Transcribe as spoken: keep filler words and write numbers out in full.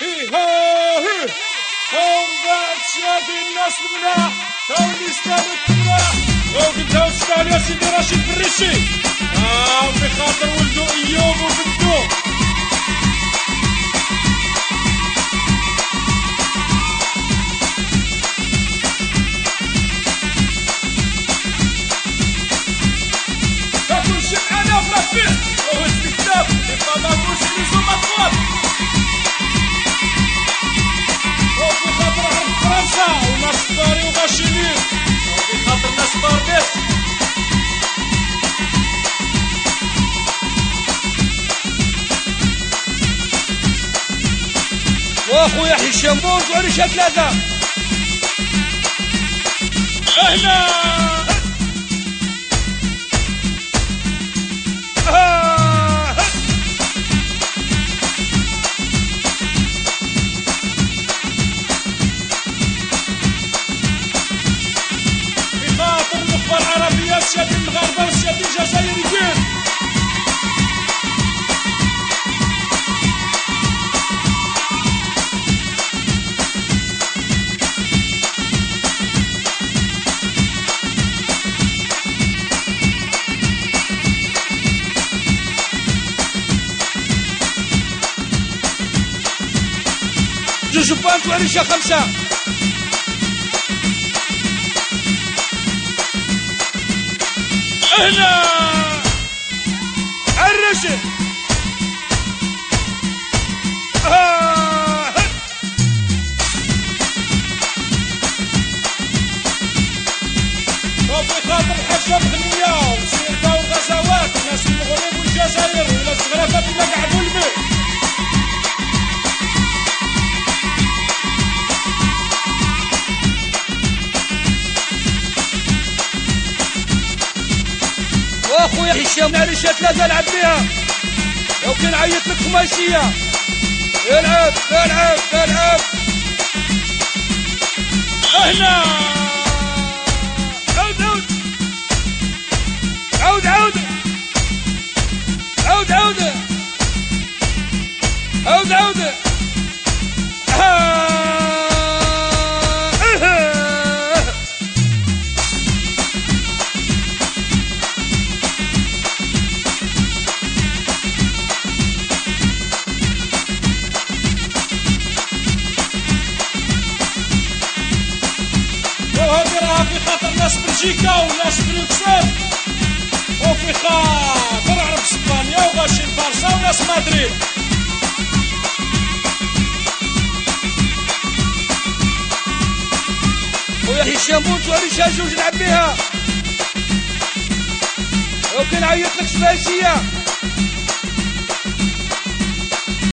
هي ها هي هم بعد شافي الناس المناح تو اللي استاهلوا التمراح وقلتها وتستاهل يا سيدي رشيد بالرشي اه بخاطر ولدو ايوب وبنتو تاكل شمعانة في رفيق وهو الكتاب يبقى ما تقولش لزوم اطفال وفي خاطر عرب فرنسا وناس طاري وغاشمين وفي خاطر ناس بارديس واخويا هشام بونز وعريشة ثلاثة هنا بخاطر الأخوة العربية السيادي المغاربة والسيادي الجزائريين جوج بوانت وعريشة خمسة هنا الرشد آه. وفي خاطر الحاجة بغنية وسيرتا والغزوات وناس المغرب والجزائر ولا الزغرفة بما قعدوا البيت واخويا هشام عريشة ثلاثة العب بيها لو كان عيط لك خماسية العب العب العب هنا عود عود عود عود عود عود عود عود وهذه راها في خاطر ناس بلجيكا وناس بروكسل وفي خاطر عرب اسبانيا وغاشي البارسا وناس مدريد ويا هشام بونت وعريشة جوج نلعب بيها لو كان عيط لك سباسية